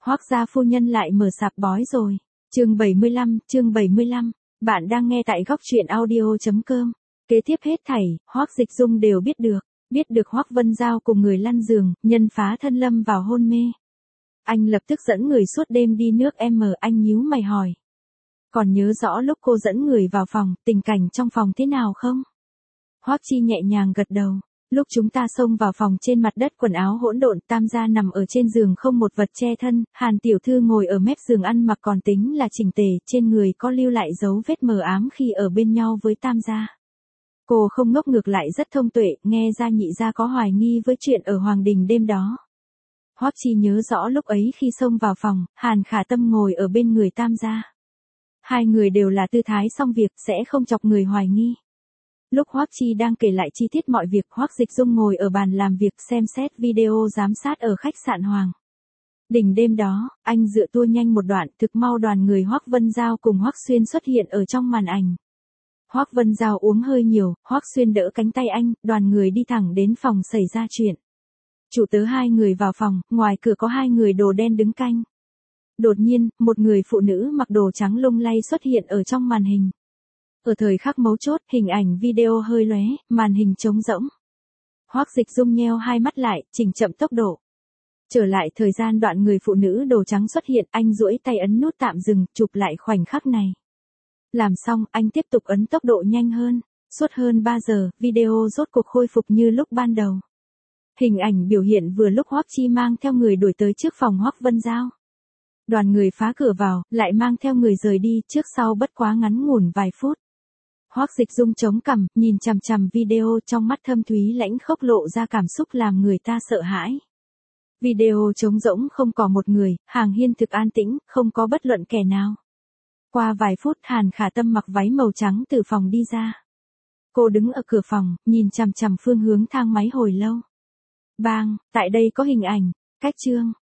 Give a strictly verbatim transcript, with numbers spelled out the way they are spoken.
Hoác gia phu nhân lại mở sạp bói rồi. Chương bảy mươi lăm, chương bảy mươi lăm. Bạn đang nghe tại góc truyện audio chấm com. Kế tiếp hết thảy, Hoác Dịch Dung đều biết được, biết được Hoác Vân Giao cùng người lăn giường, nhân phá thân lâm vào hôn mê. Anh lập tức dẫn người suốt đêm đi nước M, anh nhíu mày hỏi. Còn nhớ rõ lúc cô dẫn người vào phòng, tình cảnh trong phòng thế nào không? Hoác Chi nhẹ nhàng gật đầu. Lúc chúng ta xông vào phòng, trên mặt đất quần áo hỗn độn, Tam gia nằm ở trên giường không một vật che thân, Hàn tiểu thư ngồi ở mép giường ăn mặc còn tính là chỉnh tề, trên người có lưu lại dấu vết mờ ám khi ở bên nhau với Tam gia. Cô không ngốc, ngược lại rất thông tuệ, nghe ra nhị gia có hoài nghi với chuyện ở Hoàng Đình đêm đó. Hoắc Chi nhớ rõ lúc ấy khi xông vào phòng, Hàn Khả Tâm ngồi ở bên người Tam gia. Hai người đều là tư thái xong việc, sẽ không chọc người hoài nghi. Lúc Hoắc Chi đang kể lại chi tiết mọi việc, Hoắc Dịch Dung ngồi ở bàn làm việc xem xét video giám sát ở khách sạn Hoàng Đình đêm đó, anh dựa tua nhanh một đoạn, thực mau đoàn người Hoắc Vân Giao cùng Hoắc Xuyên xuất hiện ở trong màn ảnh. Hoắc Vân Giao uống hơi nhiều, Hoắc Xuyên đỡ cánh tay anh, đoàn người đi thẳng đến phòng xảy ra chuyện. Chủ tớ hai người vào phòng, ngoài cửa có hai người đồ đen đứng canh. Đột nhiên, một người phụ nữ mặc đồ trắng lung lay xuất hiện ở trong màn hình. Ở thời khắc mấu chốt, hình ảnh video hơi lóe, màn hình trống rỗng. Hoắc Dịch Dung nheo hai mắt lại, chỉnh chậm tốc độ. Trở lại thời gian đoạn người phụ nữ đồ trắng xuất hiện, anh duỗi tay ấn nút tạm dừng, chụp lại khoảnh khắc này. Làm xong, anh tiếp tục ấn tốc độ nhanh hơn. Suốt hơn ba giờ, video rốt cuộc khôi phục như lúc ban đầu. Hình ảnh biểu hiện vừa lúc Hoắc Chi mang theo người đuổi tới trước phòng Hoắc Vân Giao. Đoàn người phá cửa vào, lại mang theo người rời đi, trước sau bất quá ngắn ngủn vài phút. Hoắc Dịch Dung chống cằm, nhìn chằm chằm video, trong mắt thâm thúy lãnh khốc lộ ra cảm xúc làm người ta sợ hãi. Video trống rỗng, không có một người, hàng hiên thực an tĩnh, không có bất luận kẻ nào. Qua vài phút, Hàn Khả Tâm mặc váy màu trắng từ phòng đi ra. Cô đứng ở cửa phòng, nhìn chằm chằm phương hướng thang máy hồi lâu. Bang, tại đây có hình ảnh, cách chương.